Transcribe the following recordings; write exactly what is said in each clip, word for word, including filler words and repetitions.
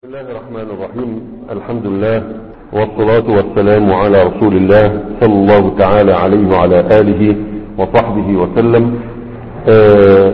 بسم الله الرحمن الرحيم. الحمد لله والصلاة والسلام على رسول الله صلى الله تعالى عليه وعلى آله وصحبه وسلم. آه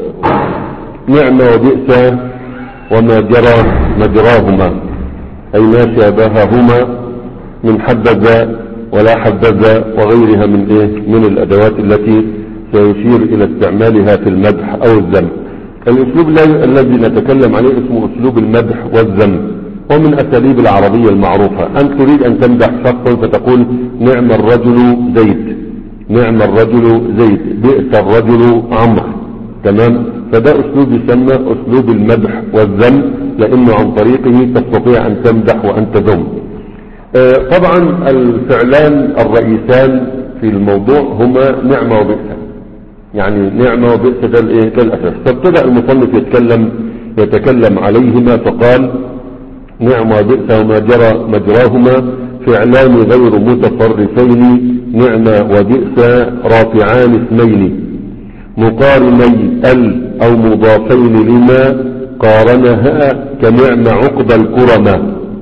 نعم وبئس وما جرى مجراهما، أي ما شابههما من حبذا ولا حبذا وغيرها من إيه من الأدوات التي سيشير إلى استعمالها في المدح أو الذم. الاسلوب الذي نتكلم عليه اسمه اسلوب المدح والذم، ومن اساليب العربية المعروفة. انت تريد ان تمدح شخصا فتقول نعم الرجل زيد، نعم الرجل زيد، بئس الرجل عمرو. تمام؟ فده اسلوب يسمى اسلوب المدح والذم، لانه عن طريقه تستطيع ان تمدح وان تذم. آه طبعا الفعلان الرئيسان في الموضوع هما نعمة وبئس، يعني نعمة وبئس ده الايه ده الاساس. فابتدأ المصنف يتكلم يتكلم عليهما فقال نعمة وبئس وما جرى مجراهما فعلان غير متصرفين، نعمة وبئس رافعان اسمين مقارني ال او مضافين لما قارنها كنعم عقب الكرمة.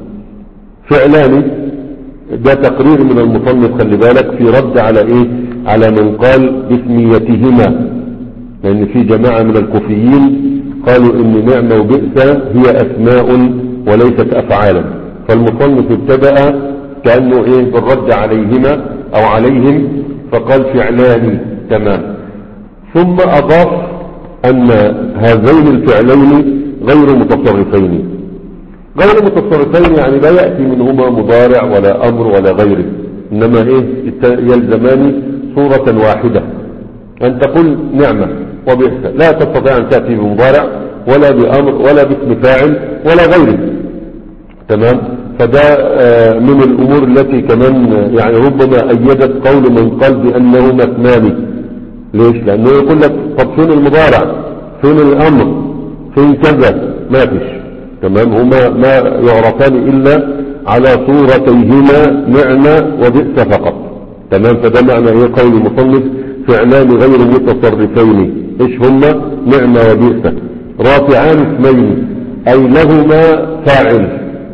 فعلان ده تقرير من المصنف، خلي بالك، في رد على ايه على من قال باسميتهما، لان في جماعة من الكوفيين قالوا ان نعمة وبئس هي اسماء وليست افعالا. فالمصنف ابتدأ كأنه ايه بالرد عليهما او عليهم، فقال فعلان. تمام. ثم اضاف ان هذين الفعلين غير متصرفين. غير متصرفين يعني لا يأتي منهما مضارع ولا امر ولا غيره، انما ايه يلزمان صورة واحدة، ان تقول نعمة وبئس، لا تستطيع ان تأتي بمضارع ولا بامر ولا باسم فاعل ولا غيره. تمام؟ فده من الامور التي كمان يعني ربما ايدت قول من قال بانهما اثنان. ليش؟ لانه يقول لك طب فين المضارع، فين الامر، فين كذا؟ ما فيش. تمام؟ هما ما يعرفان الا على صورتيهما نعمة وبئس فقط. تمام؟ فده معنى ايه قول المصنف فعلان غير متصرفين. ايش هما؟ نعمة وبئس رافعان اسمين، اي لهما فاعل،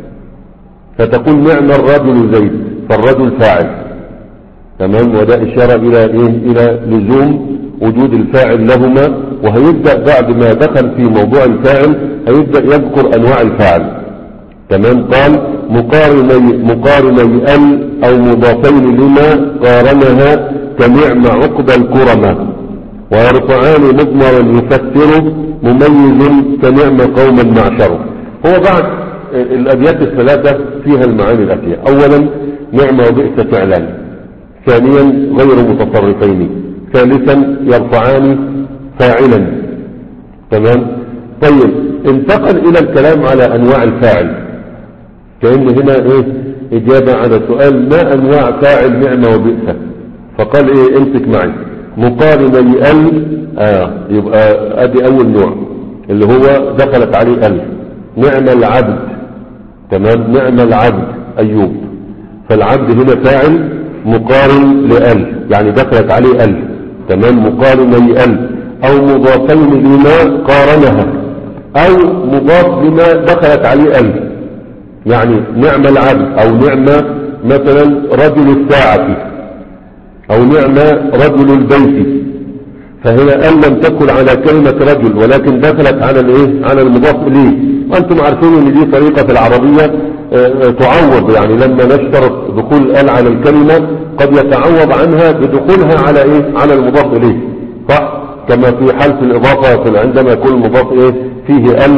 فتقول نعم الرجل زيد، فالرجل فاعل. تمام؟ وده اشارة الى ايه الى لزوم وجود الفاعل لهما. وهيبدأ بعد ما دخل في موضوع الفاعل هيبدأ يذكر انواع الفاعل. تمام؟ قال مقارني مقارني ال او مضافين لما قارنها كنعم عقب الكرمة، ويرفعان مضمرا يفسر مميز كنعم قوما معشره. هو بعد الابيات الثلاثة فيها المعاني الاتية: اولا نعمة وبئس فعلان، ثانيا غير متصرفين، ثالثا يرفعان فاعلا. تمام؟ طيب، انتقل الى الكلام على انواع الفاعل، كأن هنا ايه اجابة على سؤال ما انواع فاعل نعمة وبئس. فقال ايه امسك معي مقارني ال. اه يبقى ادي اول نوع اللي هو دخلت عليه ال، نعم العبد. تمام؟ نعم العبد ايوب، فالعبد هنا فاعل مقارن لال، يعني دخلت عليه ال. تمام؟ مقارني ال او مضافين لما قارنها، او مضاف لما دخلت عليه ال، يعني نعم العبد او نعم مثلا رجل الساعة او نعم رجل البيت. فهنا ال لم تكن على كلمة رجل ولكن دخلت على الايه على المضاف اليه. وانتم عارفين ان دي طريقة في العربية اه تعوض، يعني لما نشترط دخول ال على الكلمة قد يتعوض عنها بدخولها على ايه على المضاف اليه، صح؟ كما في حالة الاضافة عندما يكون المضاف ايه فيه ال،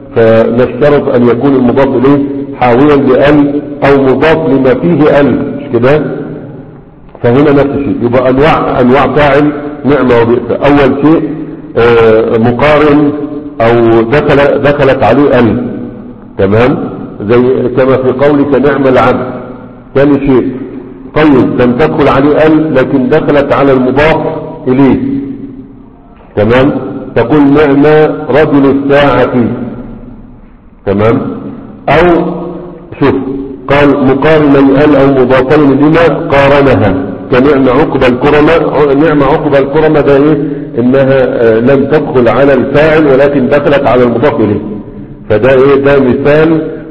فنشترط ان يكون المضاف اليه حاويا لال او مضاف لما فيه ال، مش كده؟ فهنا نفس الشيء. يبقى انواع انواع فاعل نعمة وبئس: اول شيء آه مقارن او دخل دخلت عليه ال. تمام؟ زي كما في قولك نعم العبد. ثاني شيء طيب لم تدخل عليه ال لكن دخلت على المضاف اليه. تمام؟ تقول نعم رجل الساعة. تمام؟ او شوف قال مقارني ال او مضافين لما قارنها كنعم عقب الكرمة. نعم عقب الكرمة ده ايه؟ انها لم تدخل على الفاعل ولكن دخلت على المضاف اليه. فده ايه؟ ده مثال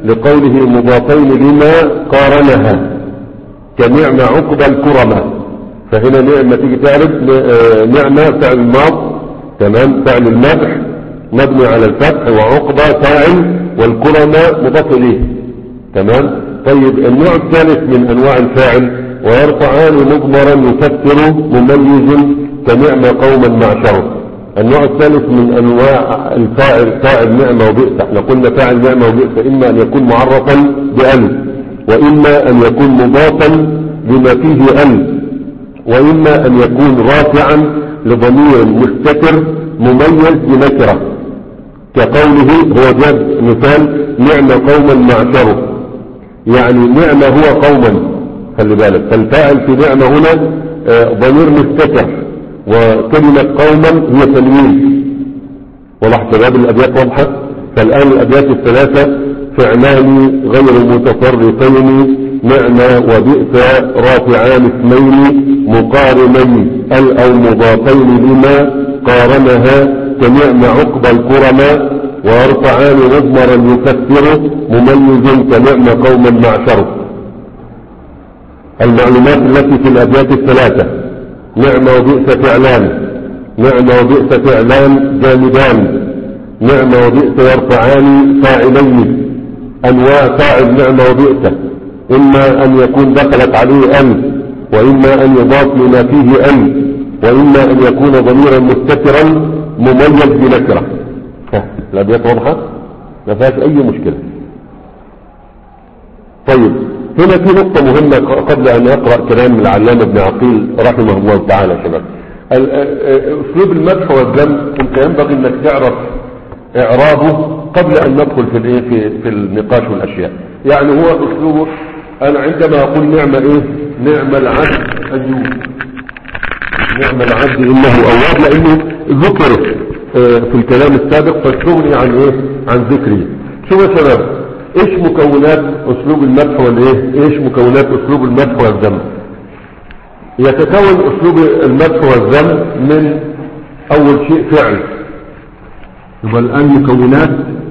لقوله مضافين لما قارنها كنعمة عقبى الكرمة. فهنا نعمة تيجي تعرف نعمة فعل الماض، تمام، فعل المدح مبني على الفتح، وعقبى فاعل، والكرمة مضاف إليه، تمام. طيب النوع الثالث من أنواع الفاعل ويرفعان مضمرا يفسر مميز كنعمة قوما معشره. النوع الثالث من أنواع الفاعل فاعل نعمة وبئس. احنا قلنا فاعل نعمة وبئس إما أن يكون معرفا بألف، وإما أن يكون مضافا لما فيه ألف، وإما أن يكون رافعا لضمير مستتر مميز بنكرة، كقوله هو جاب مثال نعمة قوما معشره، يعني نعمة هو قوما، خلي بالك. فالفاعل في نعمة هنا ضمير مستتر، وكلمة قوما هي تنوين. وضح شباب الأبيات واضحة. فالآن الأبيات الثلاثة فعلان غير متطرفين نعمة وبئس رافعان اسمين مقارنين ال او مضافين لما قارنها كنعمة عقبى الكرماء، ويرفعان مضمرا يفسر مميز كنعمة قوما معشره. المعلومات التي في الأبيات الثلاثة: نعمة وبئس فعلان، نعمة وبئس فعلان جامدان، نعمة وبئس يرفعان فاعلين. أنواع فاعل نعمة وبئس إما أن يكون دخلت عليه أن، وإما أن يضاف لما فيه أن، وإما أن يكون ضميرا مستترا مميز بنكرة. الأبيات واضحة ما فيهاش أي مشكلة. طيب هنا في نقطة مهمة قبل أن أقرأ كلام العلامة ابن عقيل رحمه الله تعالى. يا شباب أسلوب المدح والذم كنت ينبغي أنك تعرف إعرابه قبل أن ندخل في الإيه في في النقاش والأشياء. يعني هو أسلوبه، أنا عندما أقول نعمة إيه نعم العبد أيوب، نعم العبد إنه أواب، لأنه ذكر في الكلام السابق فاستغني عن إيه عن ذكره. شو يا شباب إيش مكونات أسلوب المدح والإيه إيش مكونات أسلوب المدح والذم؟ يتكون أسلوب المدح والذم من أول شيء فعل. يبقى الآن مكونات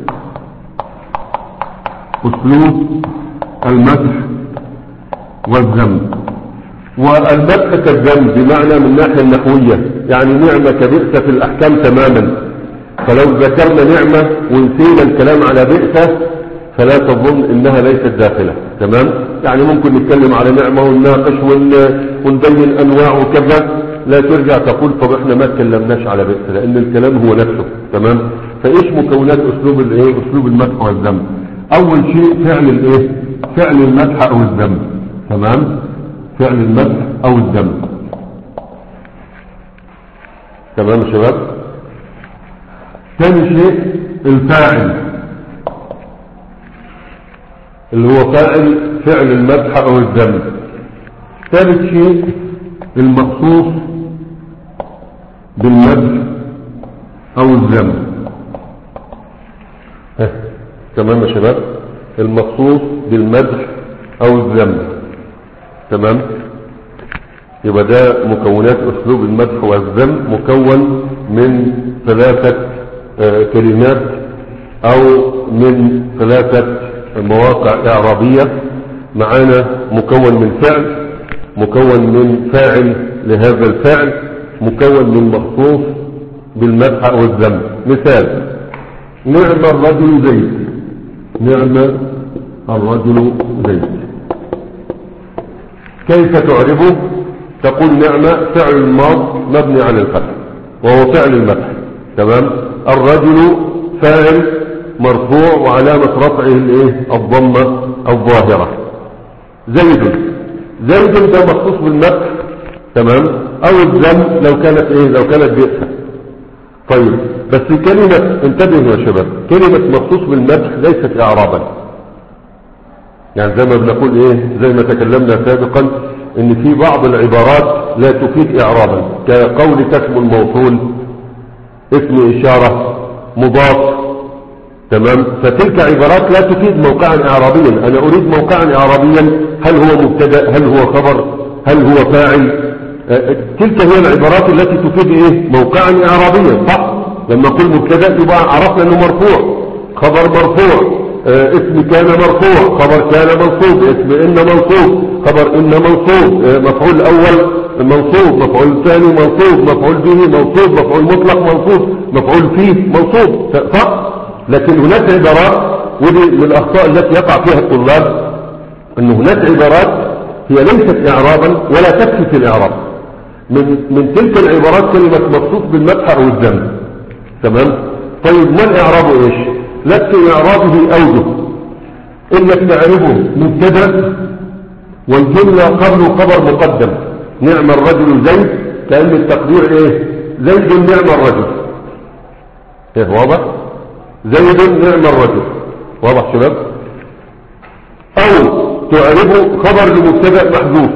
أسلوب المدح والذم. والمدح كالذم بمعنى من الناحية النحوية، يعني نعمة كبئسة في الأحكام تماما. فلو ذكرنا نعمة ونسينا الكلام على بئسة فلا تظن إنها ليست داخلة، تمام. يعني ممكن نتكلم على نعمة ونناقش ونبين أنواع وكذا، لا ترجع تقول طب احنا ما تكلمناش على بئسة، لأن الكلام هو نفسه، تمام. فإيش مكونات أسلوب الإيه أسلوب المدح والذم؟ أول شيء فعل الإيه فعل المدح أو الذم، تمام. فعل المدح أو الذم، تمام يا شباب. ثاني شيء الفاعل اللي هو فاعل فعل المدح أو الذم. ثالث شيء المخصوص بالمدح أو الذم. تمام يا شباب، المخصوص بالمدح أو الذم، تمام. يبقى ده مكونات أسلوب المدح والذم، مكون من ثلاثة آه كلمات أو من ثلاثة مواقع إعرابية. معانا مكون من فعل، مكون من فاعل لهذا الفعل، مكون من مخصوص بالمدح أو الذم. مثال: نعم الرجل زيد، نعم الرجل زيد. كيف تعربه؟ تقول نعمة فعل الماض مبني على الفتح وهو فعل المدح، تمام. الرجل فاعل مرفوع وعلامة رفعه الايه الضمة الظاهرة. زيد زيد ده مخصوص بالمدح، تمام، او الذم لو كانت ايه لو كانت بئسة. طيب بس كلمة، انتبهوا يا شباب، كلمة مخصوص بالمدح ليست اعرابا. يعني زي ما بنقول ايه زي ما تكلمنا سابقا ان في بعض العبارات لا تفيد اعرابا، كقول اسم الموصول، اسم اشارة، مضاف، تمام. فتلك عبارات لا تفيد موقعا اعرابيا. انا اريد موقعا اعرابيا، هل هو مبتدا، هل هو خبر، هل هو فاعل. تلك هي العبارات التي تفيد ايه موقعا اعرابيا، صح. لما اقول مبتدا يبقى عرفنا انه مرفوع، خبر مرفوع، اه اسم كان مرفوع، خبر كان منصوب، اسم إن منصوب، خبر إن منصوب، اه مفعول أول منصوب، مفعول ثاني منصوب، مفعول به منصوب، مفعول مطلق منصوب، مفعول فيه منصوب، صح؟ لكن هناك عبارات، ودي من الأخطاء التي يقع فيها الطلاب، أن هناك عبارات هي ليست إعرابا ولا تكفي في الإعراب. من من تلك العبارات كلمة مخصوص بالمدح أو الذم. تمام؟ طيب ما الإعراب إيش؟ لك إعرابه أوجه، إنك تعرفه مبتدأ والجملة قبل خبر مقدم. نعم الرجل زيد، كأن التقدير إيه؟ زيد نعم الرجل. إيه واضح؟ زيد نعم الرجل. واضح شباب؟ أو تعرفه خبر لمبتدأ محذوف،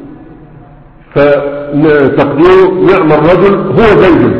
فتقديره نعم الرجل هو زيد.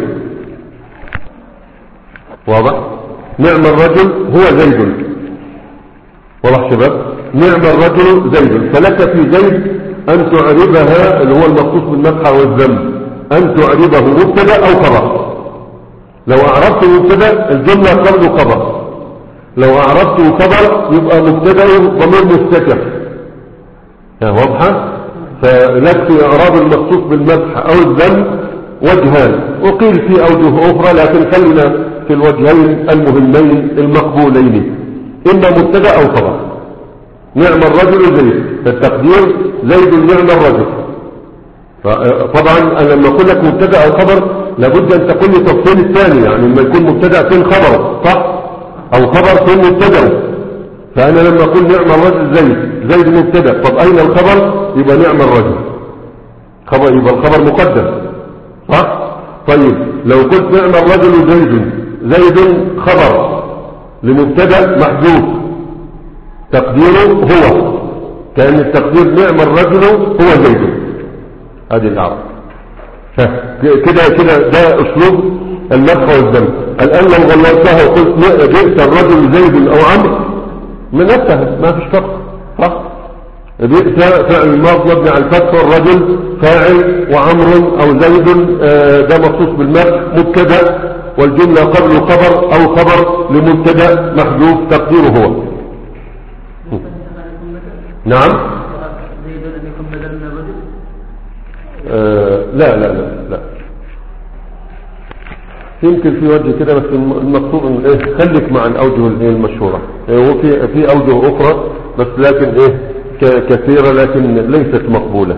واضح؟ نعم الرجل هو زيد. واضح شباب؟ نعم الرجل زيد. فلك في زيد أن تعربها، اللي هو المخصوص بالمدح والذم، أن تعربه مبتدأ أو خبر. لو أعربت مبتدأ الجملة قبل خبر، لو أعربته خبر يبقى مبتدأ ضمير مستتر. واضحة؟ فلك في إعراب المخصوص بالمدح أو الذم وجهان، وقيل في أوجه أخرى، لكن خلينا في الوجهين المهمين المقبولين، إما مبتدأ أو خبر. نعم الرجل زيد، فالتقدير زيد نعم الرجل. طبعا أنا لما أقول لك مبتدأ أو خبر لابد أن تقول لي تفصيل الثاني، يعني لما يكون مبتدأ فين خبر، صح؟ أو خبر فين مبتدأ. فأنا لما أقول نعم الرجل زيد، زيد مبتدأ، طب أين الخبر؟ يبقى نعم الرجل خبر، يبقى الخبر مقدم، صح؟ طيب لو قلت نعم الرجل زيد، زيد خبر لمبتدأ محذوف، تقديره هو، كأن التقدير نعم الرجل هو زيد. هذه الأعراف كده كده، ده أسلوب المدح والذم. الآن لو غلطتها وقلت جئت الرجل زيد أو عمرو، من نفسها ما فيش فرق، صح؟ بئس فعل الماضي مبني على الفتح، والرجل فاعل، وعمر أو زيد ده مخصوص بالمدح مبتدأ، والجملة قبل خبر أو خبر لمبتدأ محذوف تقديره هو. نعم. آه لا لا لا لا يمكن في وجه كده، بس المقصود ان ايه، خليك مع الاوجه المشهوره. إيه وفي في اوجه اخرى بس لكن ايه كثيره لكن ليست مقبوله.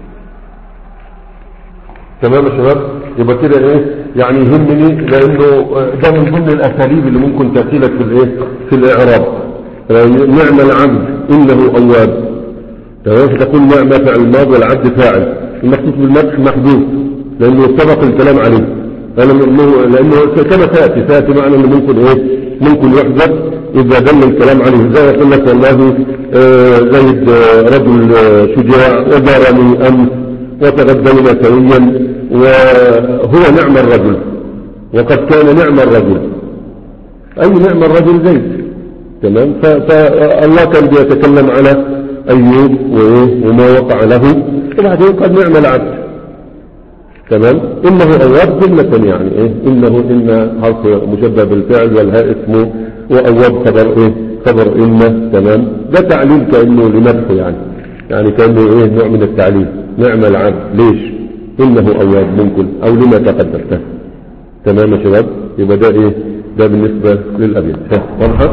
تمام يا شباب؟ يبقى كده ايه يعني يهمني، لانه ده من ضمن الاساليب اللي ممكن تاتي لك في الايه في الاعراب. نعم العبد انه اواب. تمام؟ تقول نعم فعل الماضي والعبد فاعل، المخصوص بالمدح محذوف لانه سبق الكلام عليه، لانه كما تاتي تاتي معنى انه ممكن ايه ممكن يحذف اذا دل الكلام عليه. زي يقول لك والله زيد رجل شجاع وزارني امس وتغدلنا سويا وهو نعم الرجل، وقد كان نعم الرجل، اي نعم الرجل زيد. تمام؟ فالله كان بيتكلم على ايوب وما وقع له، وبعدين قد نعم العبد. تمام؟ انه اواب جملة، يعني ايه انه ان حرف مشبه بالفعل والهاء اسمه، واواب خبر ايه خبر ان. تمام؟ ده تعليل كانه لمدحه، يعني يعني كانه ايه نوع من التعليل. نعم العبد ليش؟ انه اواب ممكن، او لما تقدم. تمام يا شباب؟ يبقى ده ايه ده بالنسبة للابيات. واضحة؟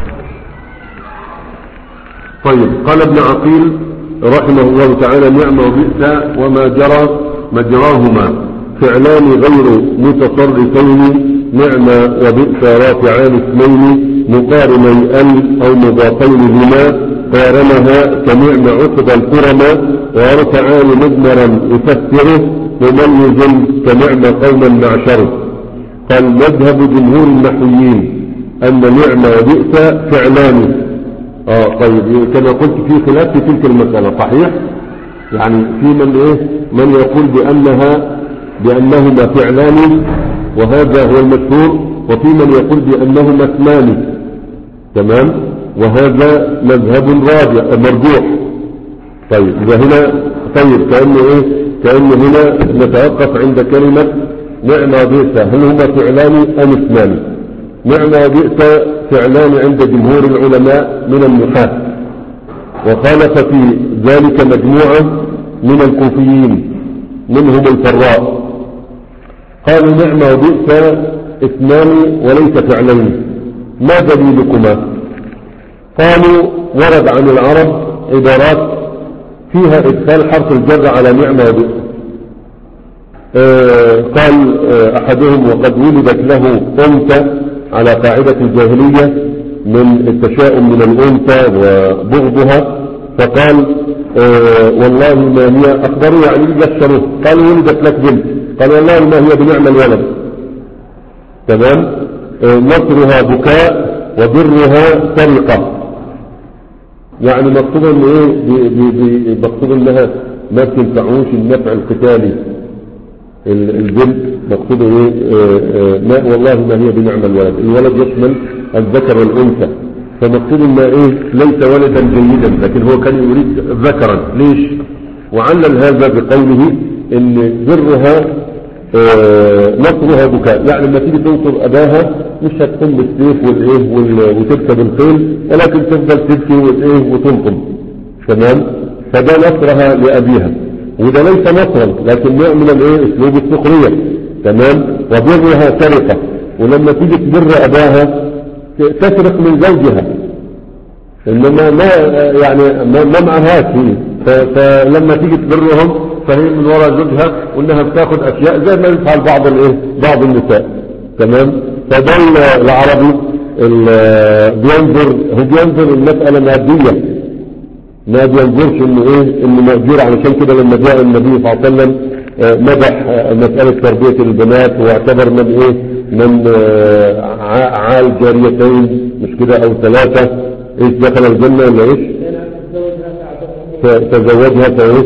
طيب قال ابن عقيل رحمه الله تعالى: نعم وبئس وما جرى مجراهما فعلان غير متصرفين، نعم وبئس رافعان اسمين مقارني ال او مضافين هما، قارنها كنعم عقب الكرما، ورفعان مضمرا يفسره مميز كنعم قوما معشره. قال مذهب جمهور النحويين ان نعم وبئس فعلان. اه طيب كما قلت في خلاف في تلك المسألة، صحيح؟ يعني في من ايه من يقول بانها بانهما فعلان وهذا هو المشهور، وفي من يقول بانهما اثنان. تمام؟ وهذا مذهب راجع مرجوح. طيب اذا هنا طيب كأنه ايه كأنه هنا نتوقف عند كلمة نعم وبئس، هل هما فعلان ام اثنان؟ نعم وبئس فعلان عند جمهور العلماء من النحاة، وخالف في ذلك مجموعة من الكوفيين منهم الفراء، قالوا نعم وبئس اثنان وليس فعلين، ما دليلكما؟ قالوا ورد عن العرب عبارات فيها إدخال حرف الجر على نعم وبئس. آه قال آه أحدهم وقد ولدت له أنثى على قاعدة الجاهلية من التشاؤم من الأنثى وبغضها، فقال آه والله ما هي، أخبروا يعني بشروه، قالوا ولدت لك بنت، قال والله ما هي بنعم الولد. تمام. آه نصرها بكاء وبرها سرقة، يعني مقصود ان ايه، مقصود انها ما بتنفعوش النفع القتالي البنت، مقصود ايه آه ما والله ما هي بنعم الولد، الولد يشمل الذكر والانثى، فمقصود ان ايه ليس ولدا جيدا، لكن هو كان يريد ذكرا. ليش؟ وعلل هذا بقوله ان برها آه نصرها بكاء، يعني لما تيجي تنصر اباها مش هتقوم بالسيف والايه وتركب الخيل، ولكن تفضل تبكي والايه وتنقم. تمام. فده نصرها لابيها، وده ليس نصرا لكن نوع من الايه اسلوب السخريه. تمام. وبرها سرقه، ولما تيجي تبر اباها تسرق من زوجها، انما ما يعني ما معهاش هي، فلما تيجي تبرهم فهي من وراء زوجها، وانها بتاخد اشياء زي ما يفعل بعض الايه بعض النساء. تمام. فده العربي بينظر، هو بينظر المسألة مادية، ما بينظرش انه ايه انه مأجور. علشان كده لما جاء النبي صلى الله عليه وسلم مدح مسألة تربية البنات، واعتبر من ايه من عال جاريتين مش كده او ثلاثة ايش دخل الجنة ولا ايش تزوجها فايش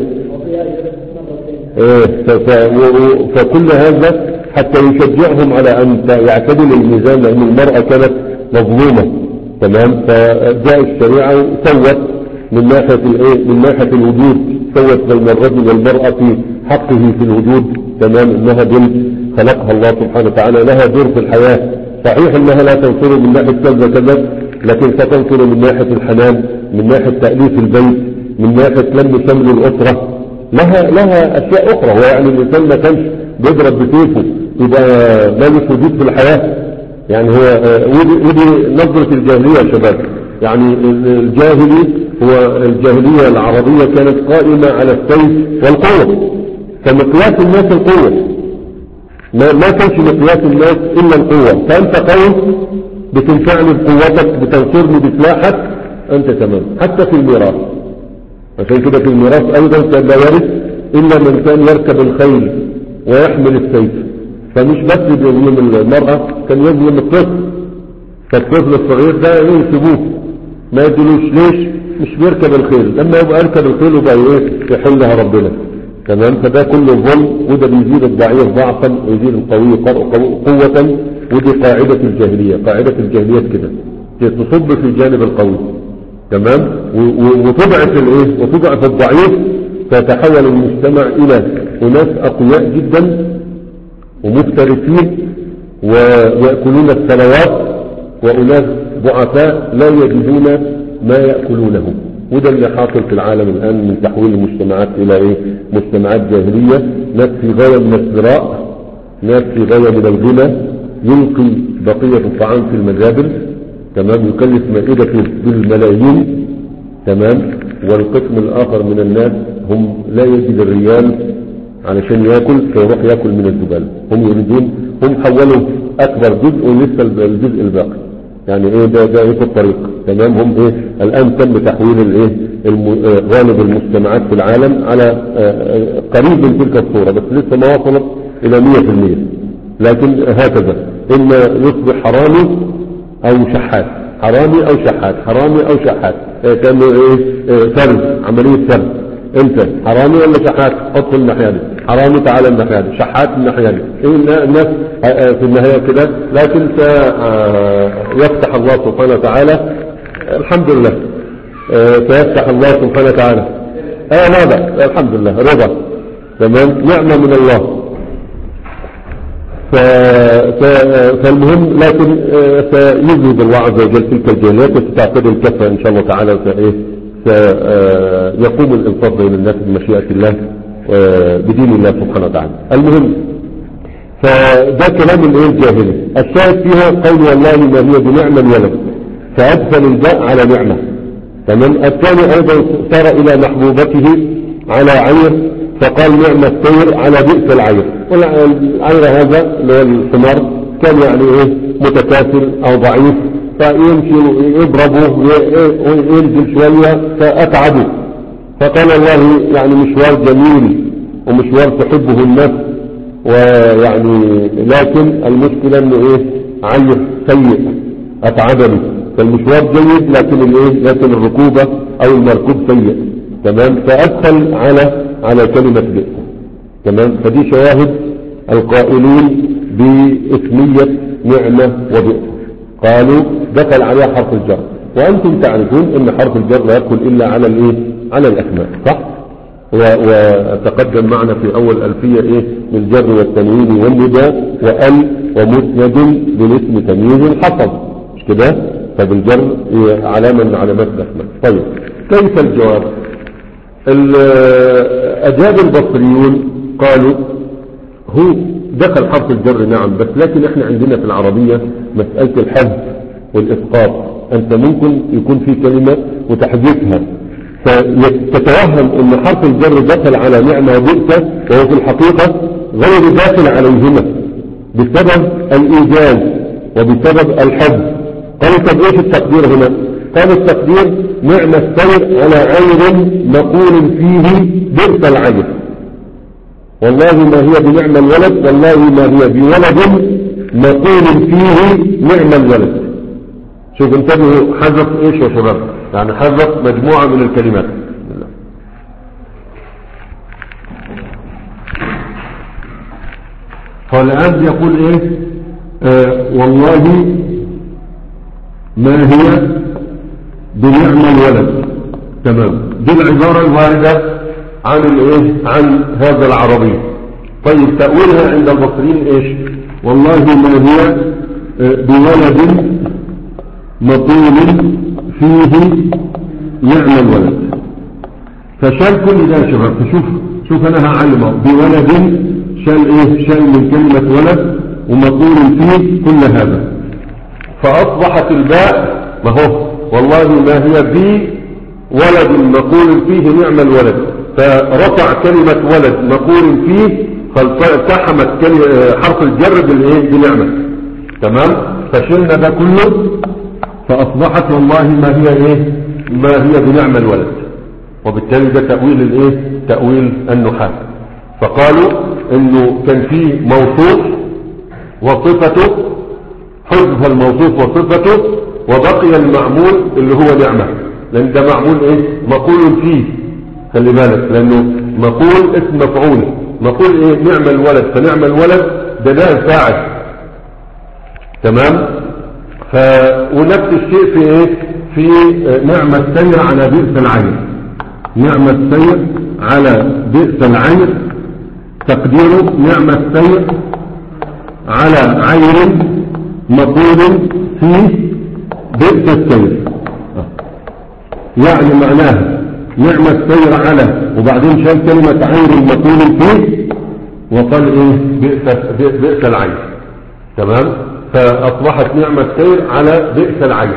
ايه. فكل هذا حتى يشجعهم على ان يعتدل الميزان، لان المرأة كانت مظلومة. تمام. فجاء الشريعة سوت من ناحية الايه من ناحية الوجود، سوت بين الرجل والمرأة في حقه في الوجود. تمام. انها بنت خلقها الله سبحانه وتعالى، لها دور في الحياة. صحيح انها لا تنصر من ناحية كذا كذا، لكن ستنصر من ناحية الحنان، من ناحية تأليف البيت، من ناحية لم شمل الأسرة، لها لها اشياء اخرى. هو يعني الانسان ما كانش بيضرب بسيفه يبقى مالك وجود في الحياة. يعني هو ودي, ودي نظرة الجاهلية يا شباب. يعني الجاهلي هو الجاهلية العربية كانت قائمة على السيف والقوة، فمقياس الناس القوة، ما, ما كانش مقياس الناس الا القوة. فانت قوي بتنفعني بقوتك، بتنصرني بسلاحك، انت تمام. حتى في الميراث، عشان كده في الميراث ايضا كان لا يرث الا من كان يركب الخيل ويحمل السيف. فمش بس بيظلم المرأة، كان يظلم الطفل. فالطفل الصغير ده يسيبوه ما يدلوش. ليش؟ مش بيركب الخيل، لما يبقى يركب الخيل يبقى ايه يحلها ربنا. تمام. فده كله ظلم، وده بيزيد الضعيف ضعفا ويزيد القوي قوة. ودي قاعدة الجاهلية. قاعدة الجاهلية كده تصب في الجانب القوي. تمام. وتضعف الايه وتضعف الضعيف، فتحول المجتمع الى اناس اقوياء جدا ومفترسين ويأكلون الثروات، واناس ضعفاء لا يجدون ما يأكلونه. وده اللي حاصل في العالم الان من تحويل المجتمعات الى ايه مجتمعات جاهلية. ناس في غاية من الثراء، ناس في غاية من الغنى، يلقي بقية الطعام في المجابر. تمام. يكلف مائدته بالملايين. تمام. والقسم الاخر من الناس هم لا يجد الريال علشان ياكل، فيروح ياكل من الزبالة. هم يريدون، هم حولوا اكبر جزء ولسه الجزء الباقي. يعني ايه ده ده ايه في الطريق. تمام. هم ايه الان تم تحويل الايه غالب المجتمعات في العالم على قريب من تلك الصورة، بس لسه ما وصلت الى مية في المية. لكن هكذا اما يصبح حرامي او شحات، حرامي او شحات، حرامي او شحات. كانه ايه فرد، عملية فرد. انت حرامي ولا شحات؟ حط الناحية دي. حرامي تعالى الناحية دي، شحات الناحية دي. ايه الناس في النهاية كده. لكن سيفتح الله سبحانه وتعالى، الحمد لله سيفتح الله سبحانه وتعالى. اه هذا الحمد لله رضا. تمام. نعمة من الله. فالمهم لكن سيذهب الله عز وجل تلك الجهالات وستعتدل الكفة ان شاء الله تعالى، سيقوم الانصاف بين الناس بمشيئة الله بدين الله سبحانه وتعالى. المهم فده كلام الايه الجاهلي. الشاهد فيها قول والله ما هي بنعمة الولد، فأدخل الباء على نعمة. تمام. الثاني ايضا سار الى محبوبته على عير فقال نعم السير على بئس العير. والعير هذا اللي هو الحمار كان يعني ايه متكاسل او ضعيف، فيمشي يضربه وينزل شوية فأتعبه، فقال الله يعني مشوار جميل ومشوار تحبه النفس، ويعني لكن المشكلة انه ايه عير سيء اتعبني، فالمشوار جيد لكن الايه لكن الركوبة او المركوب سيء. تمام. فأدخل على على كلمة بئس. تمام. فدي شواهد القائلين بإثمية نعمة وبئس، قالوا دخل عليها حرف الجر، وأنتم تعرفون ان حرف الجر لا يدخل إلا على الايه على الأسماء، صح؟ وتقدم معنا في أول ألفية ايه للجر والتنوين والنداء وأل ومسند بالاسم تمييز حصل، مش كده؟ فبالجر علامة من علامات الأسماء. طيب كيف الجواب؟ أجاب البصريون قالوا هو دخل حرف الجر نعم، بس لكن احنا عندنا في العربية مسألة الحذف والإسقاط، انت ممكن يكون في كلمة وتحذفها فتتوهم ان حرف الجر دخل على نعمة وبئس، وهو في الحقيقة غير داخل عليهما بسبب الإيجاز وبسبب الحذف. قالوا طب ايش التقدير هنا؟ قال التقدير نعم السير على عير مقول فيه بئس العير، والله ما هي بنعم الولد، والله ما هي بولد مقول فيه نعم الولد. شوف انتبهوا، حذف ايش يا شباب؟ يعني حذف مجموعة من الكلمات. فالآن يقول ايه؟ آه والله ما هي بنعم الولد. تمام. دي العبارة الواردة عن الايه عن هذا العربي. طيب تأويلها عند البصريين ايش؟ والله ما هي بولد مقول فيه نعم الولد. فشال كل ده يا شباب. فشوف شوف انا هعلمه بولد، شال ايه؟ شال من كلمة ولد ومقول فيه كل هذا، فاصبحت الباء ما هو والله ما هي بي ولد مقول فيه نعم الولد، فرفع كلمة ولد مقول فيه فالتحمت حرف الجر بالايه بنعمة. تمام. فشلنا ده كله فاصبحت والله ما هي ايه ما هي بنعم الولد، وبالتالي ده تأويل الايه تأويل النحاة. فقالوا انه كان فيه موصوف وصفته، حذف الموصوف وصفته وبقي المعمول اللي هو نعمة، لان ده معمول ايه مقول فيه، خلي بالك لانه مقول اسم مفعول، مقول ايه نعم الولد، فنعم الولد ده ده فاعل. تمام. ف ونفس الشيء في ايه في نعم السير على بئس العين. نعم السير على بئس العين تقديره نعم السير على عين مقول فيه بئس السير، يعني معناها نعم السير على وبعدين شال كلمة عين مقول فيه وقال ايه بئس بئس العين. تمام. فاصبحت نعم السير على بئس العين.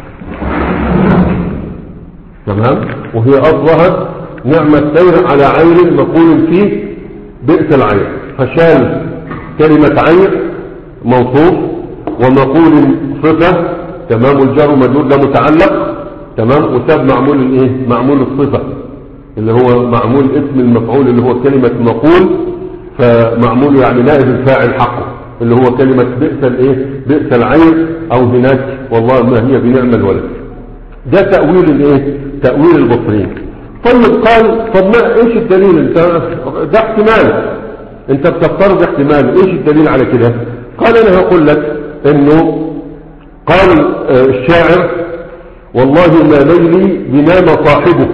تمام. وهي اصبحت نعم السير على عين مقول فيه بئس العين، فشال كلمة عين موصوف ومقول صفة. تمام. والجار مجرور ده متعلق. تمام. وساب معمول الايه معمول الصفة اللي هو معمول اسم المفعول اللي هو كلمة مقول، فمعمول يعني نائب الفاعل حقه اللي هو كلمة بئس الايه بئس العين، او هناك والله ما هي بنعم الولد. ده تأويل الايه تأويل البصريين. طيب قال طب ما ايش الدليل؟ انت ده احتمال، انت بتفترض احتمال، ايش الدليل على كده؟ قال انا هقول لك انه قال الشاعر والله ما ليلي بنام صاحبه،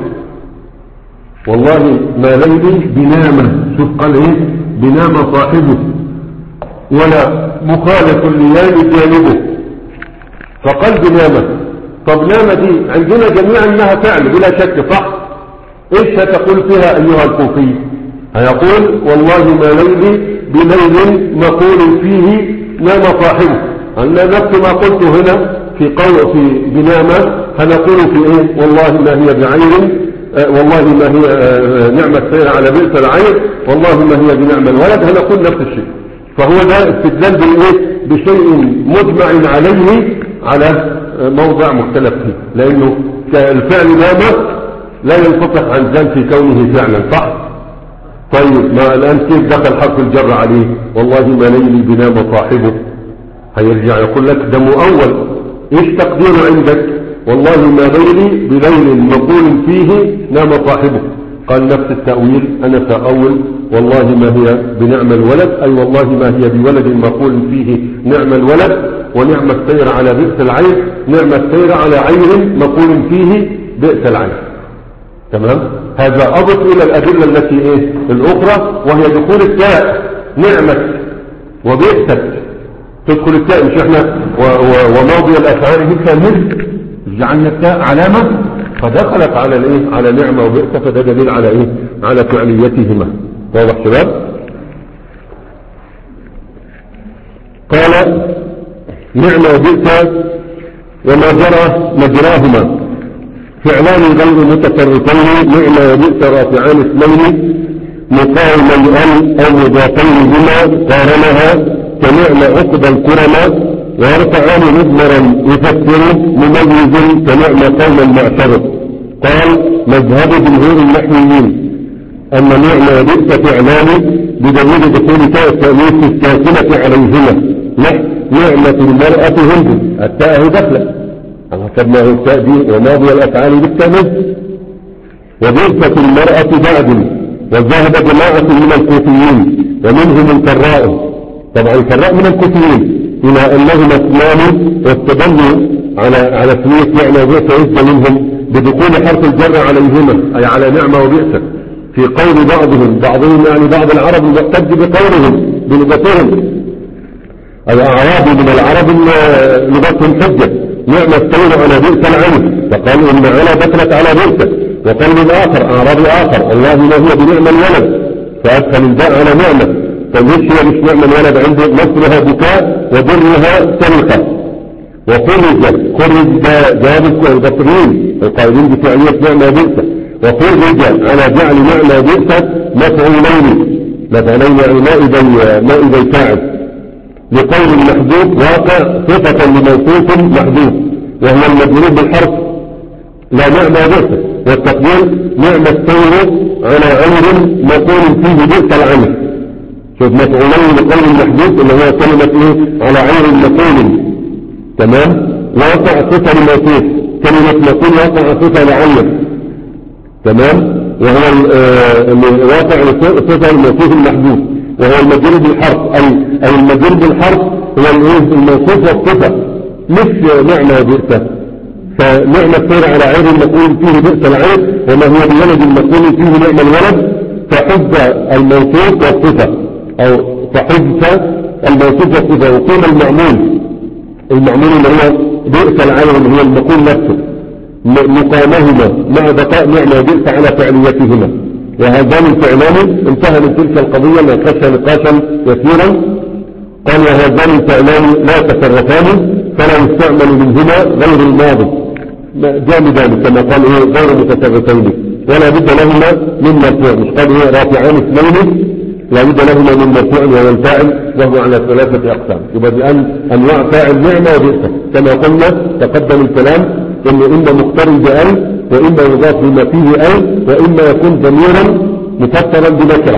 والله ما ليلي بنام، شوف قال ايه بنام صاحبه، ولا مخالف لجانبه فقال بنامة. طب نامة دي عندنا جميعا انها فعل بلا شك، صح؟ ايش هتقول فيها ايها الكوفي؟ هيقول والله ما ليلي بليل مقول فيه نام صاحبه. أنا نفس ما قلت هنا في قول في بنامة هنقول في ايه؟ والله ما هي بعين، آه والله ما هي آه نعمة السير على بئس العين، والله ما هي بنعم الولد، هنقول نفس الشيء. فهو ده استدلال بالايه؟ بشيء مجمع عليه على آه موضع مختلف فيه، لانه الفعل نام لا ينفصح عن ذلك في كونه فعلا، صح؟ طيب ما الآن كيف دخل حرف الجر عليه؟ والله ما ليلي بنام صاحبه، هيرجع يقول لك ده مؤول. ايش تقديره عندك؟ والله ما ليلي بليل مقول فيه نام صاحبه. قال نفس التأويل، انا سأول والله ما هي بنعم الولد، اي والله ما هي بولد مقول فيه نعم الولد، ونعم السير على بئس العين، نعم السير على عين مقول فيه بئس العين. تمام؟ هذا أضف إلى الأدلة التي إيه؟ الأخرى، وهي دخول التاء نعمة وبئست، تدخل التاء، مش إحنا وماضي الأفعال دي كان مثل جعلنا التاء علامة فدخلت على الإيه؟ على نعمة وبئست، فده دليل على إيه؟ على فعليتهما. واضح شباب؟ قال نعمة وبئست وما جرى مجراهما فعلان غير متطرفين، نعمة وبئس رافعان اسمين مقاوما ال او مضافين هما قارنها كنعمة عقب الكرمة، ويرفعان مضمرا يفسر مميز كنعمة قوما معترض. قال مذهب جمهور النحويين ان نعمة وبئس فعلان بدليل دخول تاء التأنيث الساكنة عليهما. نعمة المرأة هند، التاء دخلت كما هو التأدي وماضي الأفعال بالتمز. وبئست المرأة بعد، وذهب جماعة من الكوفيين ومنهم القراء، طبعا القراء من الكوفيين، إلى أنهم اثنان واستدلوا على على سمية نعمة وبئس عز منهم بدخول حرف الجر عليهما، أي على نعمة وبئس، في قول بعضهم بعضهم يعني بعض العرب يحتج بقولهم بلغتهم، الأعراب من العرب لغتهم حجة نعمة السير على بئس العين، فقالوا إن على دخلت على بئس. وقال الآخر أعرابي آخر والله ما هي بنعمة الولد، فأدخل الباء على نعمة، فمش هي مش نعمة الولد عنده نصرها بكاء وبرها سرقة. وخرج خرج جاب البصريين القائلين بفعلية نعمة بئس، وخرج على جعل نعمة بئس مفعولين، مفعولين يعني ما إذا ما إذا فاعل، لقول المحذوف واقع صفة لموصوف محذوف، وهو المجرور بالحرف لا نعمة بئس، والتقدير نعمة السير على عمر مقول فيه بئس العمل. شوف مفعولين لقول المحذوف اللي هو كلمة ايه على عمر مقول، تمام، واقع صفة لموصوف، كلمة مقول واقع صفة لعمر، تمام، وهو واقع صفة لموصوف المحذوف، وهو المجرور بالحرف، أي أي المجرور بالحرف هو الموصوف والصفة، مش نعمة وبئس. فنعمة السير على عين المقول فيه بئس العين، وما هو بولد المقول فيه نعم الولد، فحذف الموصوف والصفة، أو فحذف الموصوف والصفة، وقيم المعمول، المعمول اللي هو بئس العين اللي هو المقول نفسه، مقامهما مع بقاء نعمة وبئس على فعليتهما. وهذان الفعلان انتهى من تلك القضية ناقشها نقاشا يسيرا. قال وهذان الفعلان لا يتصرفان فلا يستعمل منهما غير الماضي جامدان كما قال ايه غير متصرفين، ولا بد لهما من مرفوع، مش قال ايه رافعان اثنين، لا بد لهما من مرفوع وهو الفاعل، وهو على ثلاثة اقسام. يبقى بأن انواع فاعل نعمة وبئس كما قلنا تقدم الكلام انه اما مقترن بأل، وإما يضاف لما فيه أي، وإما يكون ضميرا مفسرا بنكرة.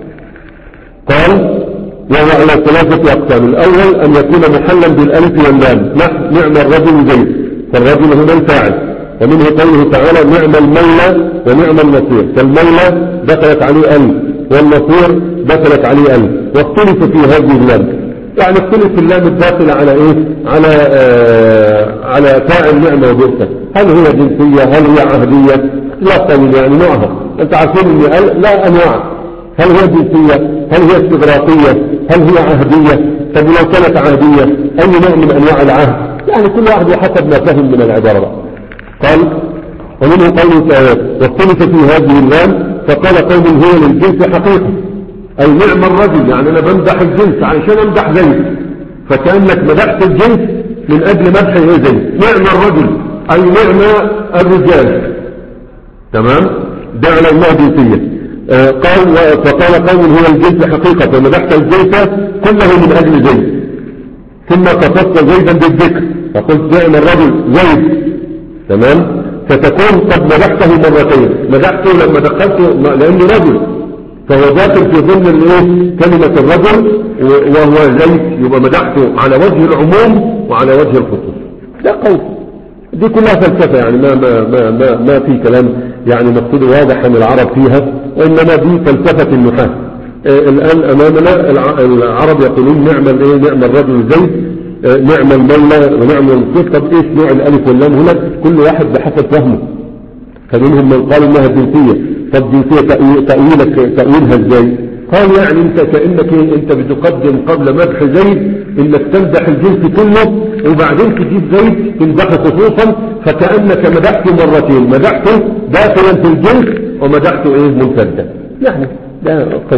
قال وهو على ثلاثة أقسام. الأول أن يكون محلا بالألف واللام، نعم الرجل زيد، فالرجل هنا الفاعل، ومنه قوله تعالى نعم المولى ونعم النصير، فالمولى دخلت عليه ألف والنصير دخلت عليه ألف، واختلف في هذه اللام، يعني اختلف اللام الداخل على ايه على آه على فاعل نعمة وبئس، هل هي جنسية هل هي عهدية، لا طويل يعني نوعها، انت عارفين ان لا انواع، هل هي جنسية هل هي استغراقية هل هي عهدية، طب ولو كانت عهدية اي نوع من انواع العهد؟ يعني كل واحد وحسب ما فهم من العبارة بقى. قال ومنه قوله تعالى واختلف في هذه اللام فقال قوم هو للجنس حقيقة اي نعم الرجل، يعني انا بمدح الجنس علشان امدح زيد، فكأنك مدحت الجنس من اجل مدح زيد. نعم الرجل اي نعم الرجال، تمام، ده على الله جنسية. آه قال فقال قوم هو الجنس حقيقة فمدحت الجنس كله من اجل زيد، ثم قصدت زيدا بالذكر فقلت نعم الرجل زيد، تمام، فتكون قد مدحته مرتين، مدحته لما دخلته لانه رجل فهو داخل في ضمن الايه كلمة الرجل وهو زيد، يبقى مدحته على وجه العموم وعلى وجه الخصوص. ده قول، دي كلها فلسفة يعني ما ما ما ما, ما في كلام يعني مقصود واضح عن العرب فيها، وانما دي فلسفة النحاة. آه الان امامنا العرب يقولون نعم الايه نعم الرجل زيد، آه نعم المولى ونعم الخصوص. طب ايش نوع الالف واللام هنا؟ كل واحد بحسب فهمه، فمنهم من قال انها جنسية. طب جنسية تأويلك تأويلها ازاي؟ قال يعني انت كأنك انت بتقدم قبل مدح زيد انك تمدح الجنس كله وبعدين تجيب زيد تمدحه خصوصا، فكأنك مدحته مرتين، مدحته داخلا في الجنس ومدحته ايه منفردا. يعني ده قول.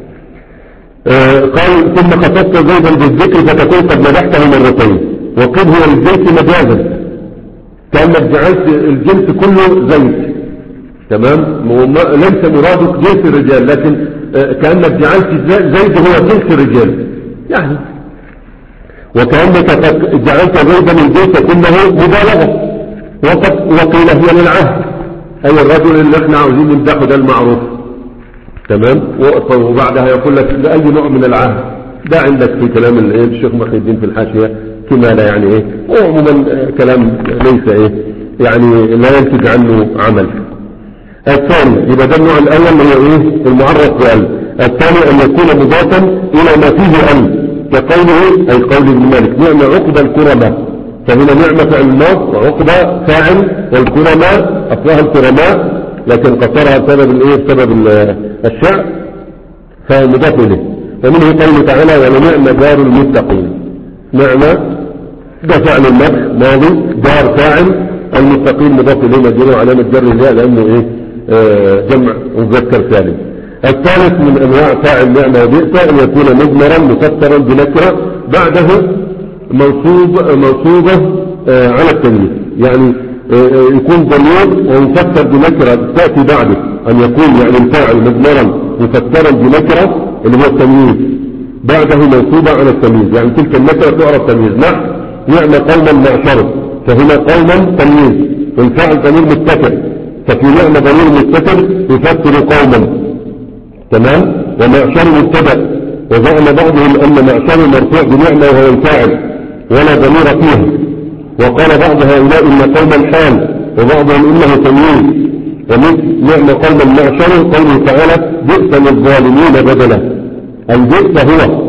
آه قال ثم خصصت زيدا بالذكر فتكون قد مدحته مرتين، وقد هو الجنس مجازا كأنك جعلت الجنس كله زيد، تمام، ليس مرادك جنس الرجال لكن كأنك جعلت زيد هو جنس الرجال يعني، وكأنك جعلت زيدا الجنس كله مبالغة. وقد وقيل هي للعهد اي الرجل اللي احنا عاوزين نمدحه ده المعروف، تمام، وبعدها يقول لك لأي نوع من العهد. ده عندك في كلام الشيخ محي الدين في الحاشية كما لا يعني ايه، وعموما كلام ليس ايه يعني لا ينتج عنه عمل. الثاني يبقى ده النوع الاول اللي هو ايه المعرف بال. الثاني ان يكون مضافا الى ما فيه ال كقوله اي قول ابن مالك نعم عقبى الكرماء، فهنا نعمة فعل الماض وعقبى فاعل والكرماء اصلها الكرماء لكن قصرها بسبب الايه بسبب الشعر فمضاف اليه. ومنه قوله تعالى ولنعم دار المتقين، نعمة ده فعل المدح ماضي، دار فاعل، المتقين مضاف اليه مجرور علامة جر الياء لانه ايه آه جمع مذكر سالم. الثالث من انواع فاعل نعمة وبئس ان يكون مضمرا مفسرا بنكرة بعده منصوب منصوبة آه على التمييز، يعني آه يكون ضمير ومفسر بنكرة تأتي بعده، ان يكون يعني الفاعل مضمرا مفسرا بنكرة اللي هو التمييز بعده منصوبة على التمييز، يعني تلك النكرة تعرف تمييز. نعم نعم قوما معشر، فهنا قوما تمييز والفاعل ضمير مستتر، ففي نعم ضمير مستتر يفسر قوما، تمام، ومعشر مبتدا، وزعم بعضهم ان معشر مرفوع بنعمة وهو الفاعل ولا ضمير فيها، وقال بعض هؤلاء ان قوما حال وبعضهم انه تمييز، ومثل نعم قوما معشر قوله تعالى بئس للظالمين بدلا، البئس هو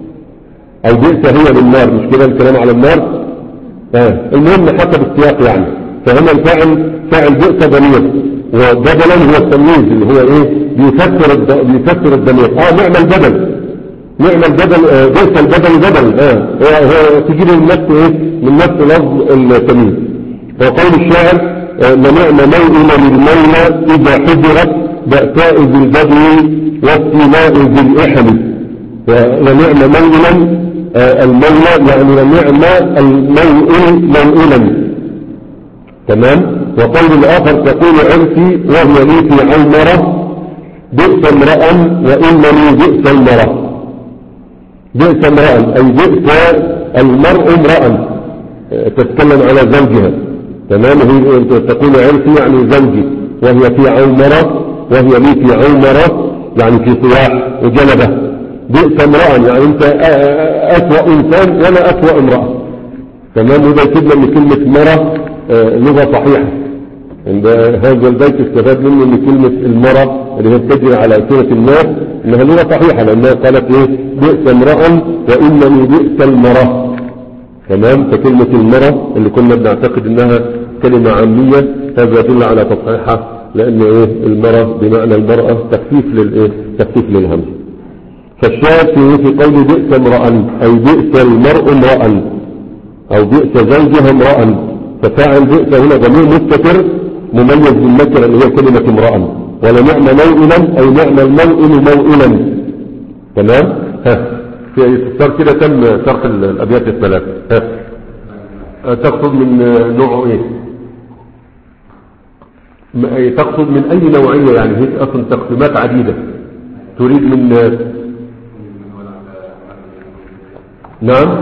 او بئس هي للنار، مش كده الكلام على النار؟ آه. المهم حسب السياق يعني، فهنا الفاعل فاعل بئس ضمير وبدلا هو التمييز اللي هو ايه بيفسر بيفسر الضمير. اه نعم البدل، نعم البدل آه بئس البدل بدل اه هو, هو تجيب من نفس ايه من نفس لفظ التمييز. وقول الشاعر آه لنعم موئل للمولى اذا حضرت بأساء ذي البدو واستيلاء ذي الإحل، ولنعم موئلا آه المولى يعني لنعم الموئل موئلا، تمام. وقول الآخر تقول عرسي وهي لي في عمرة بئس امرأ وإنني بئس المرأة، بئس امرأ أي بئس المرء امرأ تتكلم على زوجها، تمام، هي تقول عرسي يعني زوجي وهي في عمرة وهي لي في عمرة يعني في صياح وجلبة، بئس امرأ يعني انت أسوأ إنسان ولا أسوأ امرأة، تمام. وده يكتب من كلمة مرة لغة صحيحة، عند هذا البيت استفاد منه ان كلمة المرة اللي هي بتجري على ألسنة الناس انها لغة صحيحة، لانها قالت ايه بئس امرأ وانني بئس المرة، تمام. فكلمة المرة اللي كنا بنعتقد انها كلمة عامية هذا يدل على تصحيحها، لان ايه المرة بمعنى المرأة تخفيف للايه تخفيف للهمز. فالشاهد في قول بئس امرأ أي بئس المرء امرأ أو بئس زوجها امرأ، ففاعل بئس هنا ضمير مستتر مميز بالنكرة اللي هي كلمة امرأ. ولنعم موئلا أي نعم الموئل موئلا. تمام. ها في استفسار كده تم شرح الأبيات الثلاثة. ها تقصد من نوعه ايه؟ تقصد من اي نوعية يعني؟ هي اصلا تقسيمات عديدة تريد من. نعم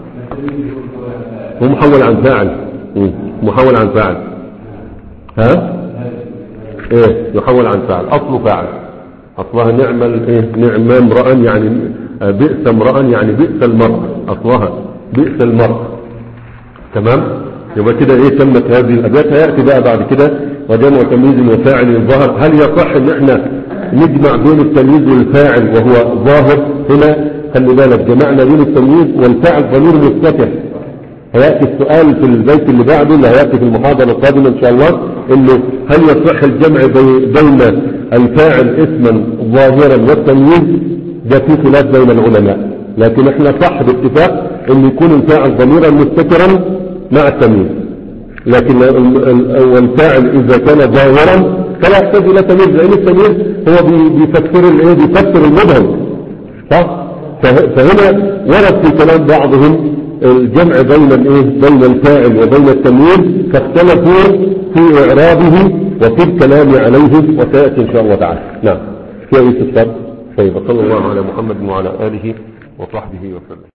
هو محول عن فاعل. محول عن فاعل. ها ايه يحول عن فاعل اصله فاعل، اصلها نعم ايه نعم امرأ يعني بئس امرأ يعني بئس المرء، اصلها بئس المرء. تمام. يبقى كده ايه تمت هذه الابيات. هياتي بقى بعد كده وجمع تمييز وفاعل ظاهر. هل يصح ان احنا نجمع بين التمييز والفاعل وهو ظاهر؟ هنا خلي بالك جمعنا بين التمييز والفاعل ضمير مستتر. هياتي السؤال في البيت اللي بعده اللي هياتي في المحاضره القادمه ان شاء الله، انه هل يصح الجمع بين الفاعل اسما ظاهرا والتمييز؟ ده في خلاف بين العلماء، لكن احنا صح باتفاق ان يكون الفاعل ضميرا مستترا مع التمييز، لكن الفاعل اذا كان ظاهرا فلا يحتاج الى تمييز، لان التمييز هو بيفسر الايه بيفسر المبهم. صح. فهنا ورد في كلام بعضهم الجمع بين الايه بين الفاعل وبين التمييز، فاختلفوا في اعرابه وفي الكلام عليه وسياتي ان شاء الله تعالى. نعم. في اي استفسار؟ طيب صلى الله على محمد وعلى اله وصحبه وسلم.